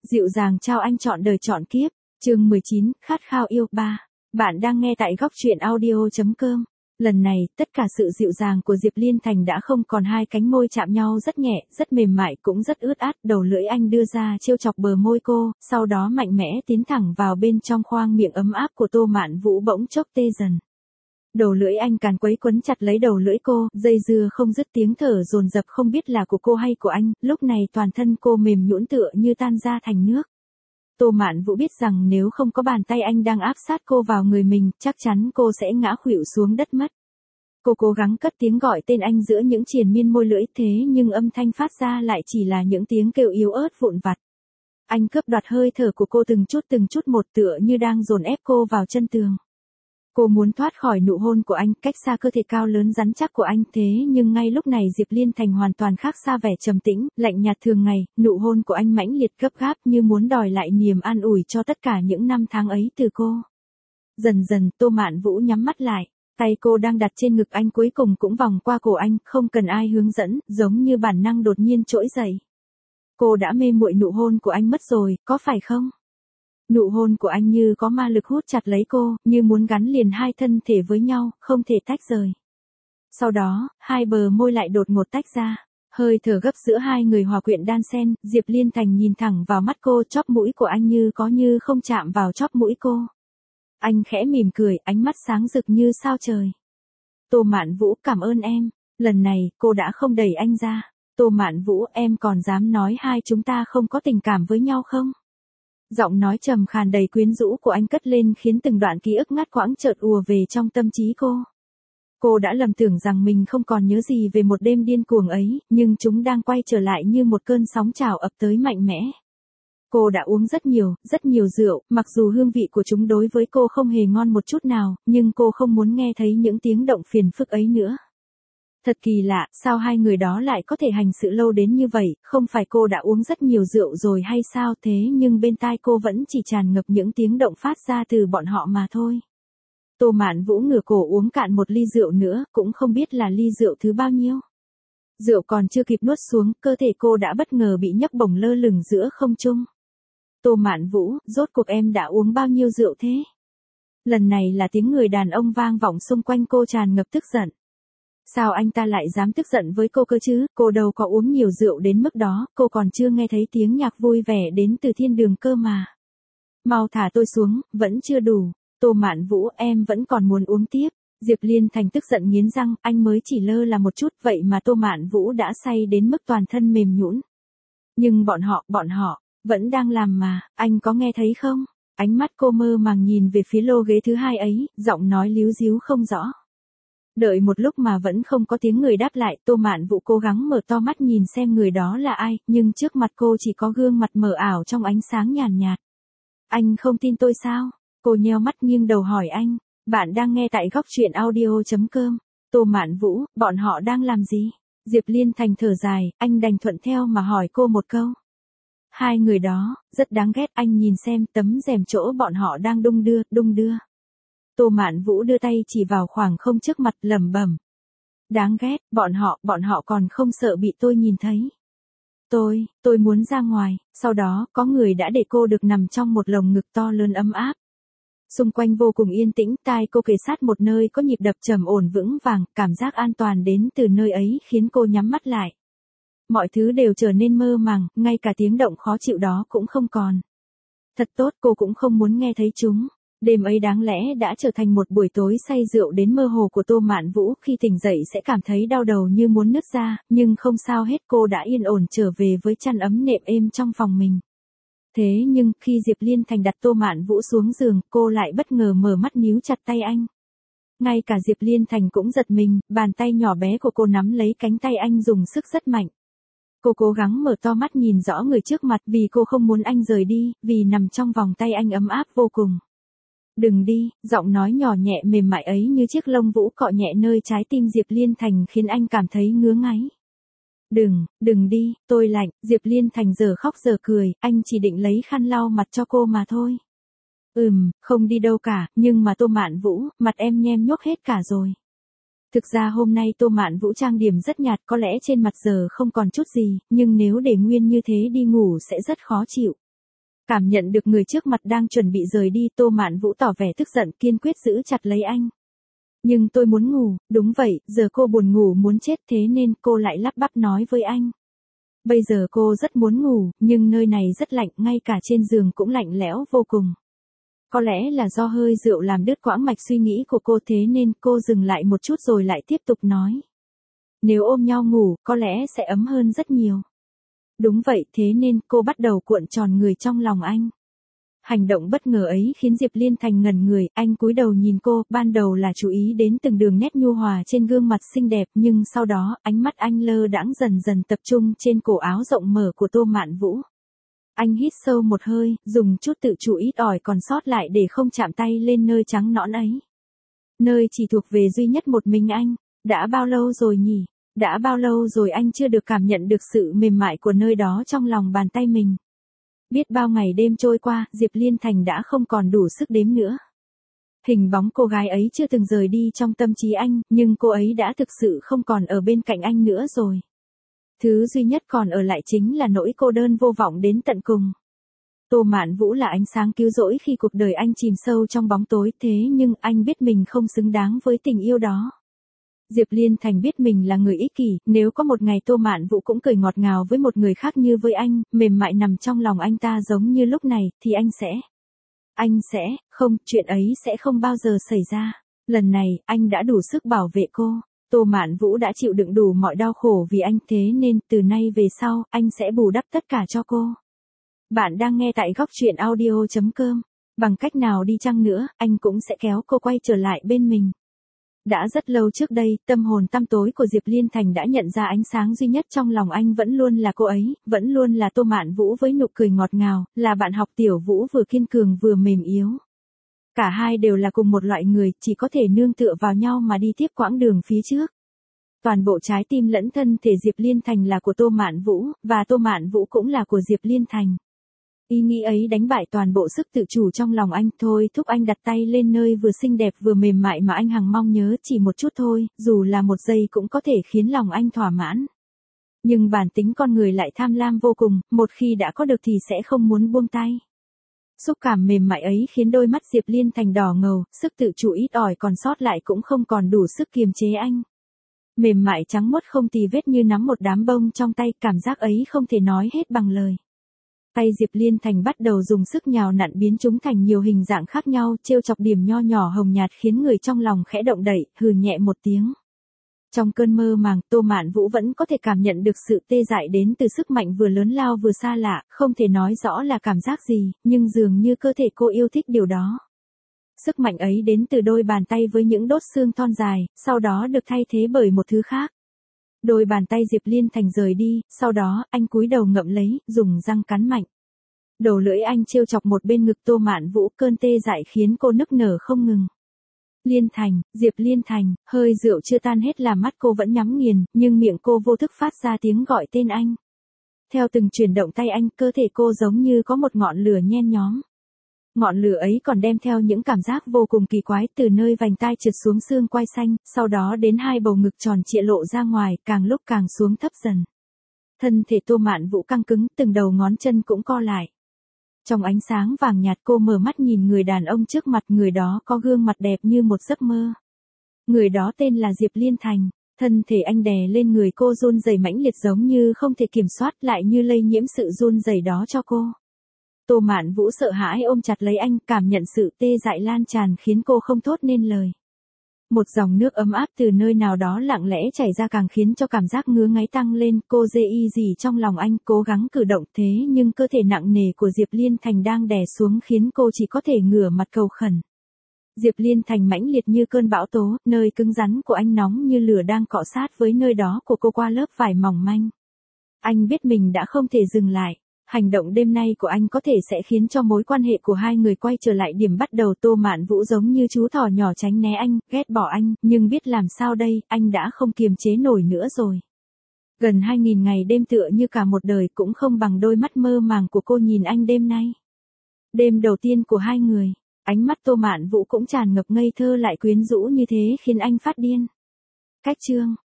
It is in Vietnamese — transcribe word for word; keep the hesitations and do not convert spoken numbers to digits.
Dịu dàng trao anh trọn đời trọn kiếp, chương mười chín, khát khao yêu ba. Bạn đang nghe tại góc truyện audio chấm com. Lần này, tất cả sự dịu dàng của Diệp Liên Thành đã không còn, hai cánh môi chạm nhau rất nhẹ, rất mềm mại cũng rất ướt át, đầu lưỡi anh đưa ra trêu chọc bờ môi cô, sau đó mạnh mẽ tiến thẳng vào bên trong khoang miệng ấm áp của Tô Mạn Vũ bỗng chốc tê dần. Đầu lưỡi anh càn quấy quấn chặt lấy đầu lưỡi cô, dây dưa không dứt, tiếng thở dồn dập không biết là của cô hay của anh, lúc này toàn thân cô mềm nhũn tựa như tan ra thành nước. Tô Mạn Vũ biết rằng nếu không có bàn tay anh đang áp sát cô vào người mình, chắc chắn cô sẽ ngã khuỵu xuống đất mất. Cô cố gắng cất tiếng gọi tên anh giữa những triền miên môi lưỡi, thế nhưng âm thanh phát ra lại chỉ là những tiếng kêu yếu ớt vụn vặt. Anh cướp đoạt hơi thở của cô từng chút từng chút một, tựa như đang dồn ép cô vào chân tường. Cô muốn thoát khỏi nụ hôn của anh, cách xa cơ thể cao lớn rắn chắc của anh, thế nhưng ngay lúc này Diệp Liên Thành hoàn toàn khác xa vẻ trầm tĩnh, lạnh nhạt thường ngày, nụ hôn của anh mãnh liệt gấp gáp như muốn đòi lại niềm an ủi cho tất cả những năm tháng ấy từ cô. Dần dần, Tô Mạn Vũ nhắm mắt lại, tay cô đang đặt trên ngực anh cuối cùng cũng vòng qua cổ anh, không cần ai hướng dẫn, giống như bản năng đột nhiên trỗi dậy. Cô đã mê muội nụ hôn của anh mất rồi, có phải không? Nụ hôn của anh như có ma lực hút chặt lấy cô, như muốn gắn liền hai thân thể với nhau, không thể tách rời. Sau đó, hai bờ môi lại đột ngột tách ra. Hơi thở gấp giữa hai người hòa quyện đan xen, Diệp Liên Thành nhìn thẳng vào mắt cô, chóp mũi của anh như có như không chạm vào chóp mũi cô. Anh khẽ mỉm cười, ánh mắt sáng rực như sao trời. Tô Mạn Vũ, cảm ơn em. Lần này, cô đã không đẩy anh ra. Tô Mạn Vũ, em còn dám nói hai chúng ta không có tình cảm với nhau không? Giọng nói trầm khàn đầy quyến rũ của anh cất lên khiến từng đoạn ký ức ngắt quãng chợt ùa về trong tâm trí cô. Cô đã lầm tưởng rằng mình không còn nhớ gì về một đêm điên cuồng ấy, nhưng chúng đang quay trở lại như một cơn sóng trào ập tới mạnh mẽ. Cô đã uống rất nhiều, rất nhiều rượu, mặc dù hương vị của chúng đối với cô không hề ngon một chút nào, nhưng cô không muốn nghe thấy những tiếng động phiền phức ấy nữa. Thật kỳ lạ, sao hai người đó lại có thể hành sự lâu đến như vậy, không phải cô đã uống rất nhiều rượu rồi hay sao, thế nhưng bên tai cô vẫn chỉ tràn ngập những tiếng động phát ra từ bọn họ mà thôi. Tô Mạn Vũ ngửa cổ uống cạn một ly rượu nữa, cũng không biết là ly rượu thứ bao nhiêu. Rượu còn chưa kịp nuốt xuống, cơ thể cô đã bất ngờ bị nhấc bổng lơ lửng giữa không trung. Tô Mạn Vũ, rốt cuộc em đã uống bao nhiêu rượu thế? Lần này là tiếng người đàn ông vang vọng xung quanh cô tràn ngập tức giận. Sao anh ta lại dám tức giận với cô cơ chứ, cô đâu có uống nhiều rượu đến mức đó, cô còn chưa nghe thấy tiếng nhạc vui vẻ đến từ thiên đường cơ mà. Mau thả tôi xuống, vẫn chưa đủ. Tô Mạn Vũ, em vẫn còn muốn uống tiếp. Diệp Liên Thành tức giận nghiến răng, anh mới chỉ lơ là một chút, vậy mà Tô Mạn Vũ đã say đến mức toàn thân mềm nhũn. Nhưng bọn họ, bọn họ, vẫn đang làm mà, anh có nghe thấy không? Ánh mắt cô mơ màng nhìn về phía lô ghế thứ hai ấy, giọng nói líu díu không rõ. Đợi một lúc mà vẫn không có tiếng người đáp lại, Tô Mạn Vũ cố gắng mở to mắt nhìn xem người đó là ai, nhưng trước mặt cô chỉ có gương mặt mờ ảo trong ánh sáng nhàn nhạt. Anh không tin tôi sao? Cô nheo mắt nghiêng đầu hỏi anh. Bạn đang nghe tại góc truyện audio chấm com. Tô Mạn Vũ, bọn họ đang làm gì? Diệp Liên Thành thở dài, anh đành thuận theo mà hỏi cô một câu. Hai người đó, rất đáng ghét, anh nhìn xem tấm rèm chỗ bọn họ đang đung đưa, đung đưa. Tô Mạn Vũ đưa tay chỉ vào khoảng không trước mặt, lẩm bẩm. Đáng ghét, bọn họ, bọn họ còn không sợ bị tôi nhìn thấy. Tôi, tôi muốn ra ngoài, sau đó, có người đã để cô được nằm trong một lồng ngực to lớn ấm áp. Xung quanh vô cùng yên tĩnh, tai cô kề sát một nơi có nhịp đập trầm ổn vững vàng, cảm giác an toàn đến từ nơi ấy khiến cô nhắm mắt lại. Mọi thứ đều trở nên mơ màng, ngay cả tiếng động khó chịu đó cũng không còn. Thật tốt, cô cũng không muốn nghe thấy chúng. Đêm ấy đáng lẽ đã trở thành một buổi tối say rượu đến mơ hồ của Tô Mạn Vũ, khi tỉnh dậy sẽ cảm thấy đau đầu như muốn nứt ra, nhưng không sao hết, cô đã yên ổn trở về với chăn ấm nệm êm trong phòng mình. Thế nhưng, khi Diệp Liên Thành đặt Tô Mạn Vũ xuống giường, cô lại bất ngờ mở mắt níu chặt tay anh. Ngay cả Diệp Liên Thành cũng giật mình, bàn tay nhỏ bé của cô nắm lấy cánh tay anh dùng sức rất mạnh. Cô cố gắng mở to mắt nhìn rõ người trước mặt vì cô không muốn anh rời đi, vì nằm trong vòng tay anh ấm áp vô cùng. Đừng đi, giọng nói nhỏ nhẹ mềm mại ấy như chiếc lông vũ cọ nhẹ nơi trái tim Diệp Liên Thành khiến anh cảm thấy ngứa ngáy. Đừng, đừng đi, tôi lạnh, Diệp Liên Thành giờ khóc giờ cười, anh chỉ định lấy khăn lau mặt cho cô mà thôi. Ừm, không đi đâu cả, nhưng mà Tô Mạn Vũ, mặt em nhem nhuốc hết cả rồi. Thực ra hôm nay Tô Mạn Vũ trang điểm rất nhạt, có lẽ trên mặt giờ không còn chút gì, nhưng nếu để nguyên như thế đi ngủ sẽ rất khó chịu. Cảm nhận được người trước mặt đang chuẩn bị rời đi, Tô Mạn Vũ tỏ vẻ tức giận, kiên quyết giữ chặt lấy anh. Nhưng tôi muốn ngủ, đúng vậy, giờ cô buồn ngủ muốn chết, thế nên cô lại lắp bắp nói với anh. Bây giờ cô rất muốn ngủ, nhưng nơi này rất lạnh, ngay cả trên giường cũng lạnh lẽo vô cùng. Có lẽ là do hơi rượu làm đứt quãng mạch suy nghĩ của cô, thế nên cô dừng lại một chút rồi lại tiếp tục nói. Nếu ôm nhau ngủ, có lẽ sẽ ấm hơn rất nhiều. Đúng vậy, thế nên cô bắt đầu cuộn tròn người trong lòng anh. Hành động bất ngờ ấy khiến Diệp Liên Thành ngẩn người, anh cúi đầu nhìn cô, ban đầu là chú ý đến từng đường nét nhu hòa trên gương mặt xinh đẹp, nhưng sau đó, ánh mắt anh lơ đãng dần dần tập trung trên cổ áo rộng mở của Tô Mạn Vũ. Anh hít sâu một hơi, dùng chút tự chủ ít ỏi còn sót lại để không chạm tay lên nơi trắng nõn ấy. Nơi chỉ thuộc về duy nhất một mình anh. Đã bao lâu rồi nhỉ? Đã bao lâu rồi anh chưa được cảm nhận được sự mềm mại của nơi đó trong lòng bàn tay mình. Biết bao ngày đêm trôi qua, Diệp Liên Thành đã không còn đủ sức đếm nữa. Hình bóng cô gái ấy chưa từng rời đi trong tâm trí anh, nhưng cô ấy đã thực sự không còn ở bên cạnh anh nữa rồi. Thứ duy nhất còn ở lại chính là nỗi cô đơn vô vọng đến tận cùng. Tô Mạn Vũ là ánh sáng cứu rỗi khi cuộc đời anh chìm sâu trong bóng tối, thế nhưng anh biết mình không xứng đáng với tình yêu đó. Diệp Liên Thành biết mình là người ích kỷ, nếu có một ngày Tô Mạn Vũ cũng cười ngọt ngào với một người khác như với anh, mềm mại nằm trong lòng anh ta giống như lúc này, thì anh sẽ... Anh sẽ, không, chuyện ấy sẽ không bao giờ xảy ra. Lần này, anh đã đủ sức bảo vệ cô. Tô Mạn Vũ đã chịu đựng đủ mọi đau khổ vì anh, thế nên từ nay về sau, anh sẽ bù đắp tất cả cho cô. Bạn đang nghe tại góc truyện audio chấm com. Bằng cách nào đi chăng nữa, anh cũng sẽ kéo cô quay trở lại bên mình. Đã rất lâu trước đây, tâm hồn tăm tối của Diệp Liên Thành đã nhận ra ánh sáng duy nhất trong lòng anh vẫn luôn là cô ấy, vẫn luôn là Tô Mạn Vũ với nụ cười ngọt ngào, là bạn học tiểu Vũ vừa kiên cường vừa mềm yếu. Cả hai đều là cùng một loại người, chỉ có thể nương tựa vào nhau mà đi tiếp quãng đường phía trước. Toàn bộ trái tim lẫn thân thể Diệp Liên Thành là của Tô Mạn Vũ, và Tô Mạn Vũ cũng là của Diệp Liên Thành. Ý nghĩ ấy đánh bại toàn bộ sức tự chủ trong lòng anh, thôi thúc anh đặt tay lên nơi vừa xinh đẹp vừa mềm mại mà anh hằng mong nhớ, chỉ một chút thôi, dù là một giây cũng có thể khiến lòng anh thỏa mãn. Nhưng bản tính con người lại tham lam vô cùng, một khi đã có được thì sẽ không muốn buông tay. Xúc cảm mềm mại ấy khiến đôi mắt Diệp Liên Thành đỏ ngầu, sức tự chủ ít ỏi còn sót lại cũng không còn đủ sức kiềm chế anh. Mềm mại trắng muốt không tì vết như nắm một đám bông trong tay, cảm giác ấy không thể nói hết bằng lời. Tay Diệp Liên Thành bắt đầu dùng sức nhào nặn biến chúng thành nhiều hình dạng khác nhau, trêu chọc điểm nho nhỏ hồng nhạt khiến người trong lòng khẽ động đậy, hừ nhẹ một tiếng. Trong cơn mơ màng, Tô Mạn Vũ vẫn có thể cảm nhận được sự tê dại đến từ sức mạnh vừa lớn lao vừa xa lạ, không thể nói rõ là cảm giác gì, nhưng dường như cơ thể cô yêu thích điều đó. Sức mạnh ấy đến từ đôi bàn tay với những đốt xương thon dài, sau đó được thay thế bởi một thứ khác. Đôi bàn tay Diệp Liên Thành rời đi, sau đó, anh cúi đầu ngậm lấy, dùng răng cắn mạnh. Đầu lưỡi anh trêu chọc một bên ngực Tô Mạn Vũ, cơn tê dại khiến cô nức nở không ngừng. Liên Thành, Diệp Liên Thành, hơi rượu chưa tan hết làm mắt cô vẫn nhắm nghiền, nhưng miệng cô vô thức phát ra tiếng gọi tên anh. Theo từng chuyển động tay anh, cơ thể cô giống như có một ngọn lửa nhen nhóm. Ngọn lửa ấy còn đem theo những cảm giác vô cùng kỳ quái, từ nơi vành tai trượt xuống xương quai xanh, sau đó đến hai bầu ngực tròn trịa lộ ra ngoài, càng lúc càng xuống thấp dần. Thân thể Tô Mạn Vũ căng cứng, từng đầu ngón chân cũng co lại. Trong ánh sáng vàng nhạt cô mở mắt nhìn người đàn ông trước mặt, người đó có gương mặt đẹp như một giấc mơ. Người đó tên là Diệp Liên Thành. Thân thể anh đè lên người cô run rẩy mãnh liệt giống như không thể kiểm soát, lại như lây nhiễm sự run rẩy đó cho cô. Tô Mạn Vũ sợ hãi ôm chặt lấy anh, cảm nhận sự tê dại lan tràn khiến cô không thốt nên lời. Một dòng nước ấm áp từ nơi nào đó lặng lẽ chảy ra càng khiến cho cảm giác ngứa ngáy tăng lên, cô dê y gì trong lòng anh, cố gắng cử động, thế nhưng cơ thể nặng nề của Diệp Liên Thành đang đè xuống khiến cô chỉ có thể ngửa mặt cầu khẩn. Diệp Liên Thành mãnh liệt như cơn bão tố, nơi cứng rắn của anh nóng như lửa đang cọ sát với nơi đó của cô qua lớp vải mỏng manh. Anh biết mình đã không thể dừng lại. Hành động đêm nay của anh có thể sẽ khiến cho mối quan hệ của hai người quay trở lại điểm bắt đầu. Tô Mạn Vũ giống như chú thỏ nhỏ tránh né anh, ghét bỏ anh, nhưng biết làm sao đây, anh đã không kiềm chế nổi nữa rồi. Gần hai nghìn ngày đêm tựa như cả một đời cũng không bằng đôi mắt mơ màng của cô nhìn anh đêm nay. Đêm đầu tiên của hai người, ánh mắt Tô Mạn Vũ cũng tràn ngập ngây thơ lại quyến rũ như thế khiến anh phát điên. Cách chương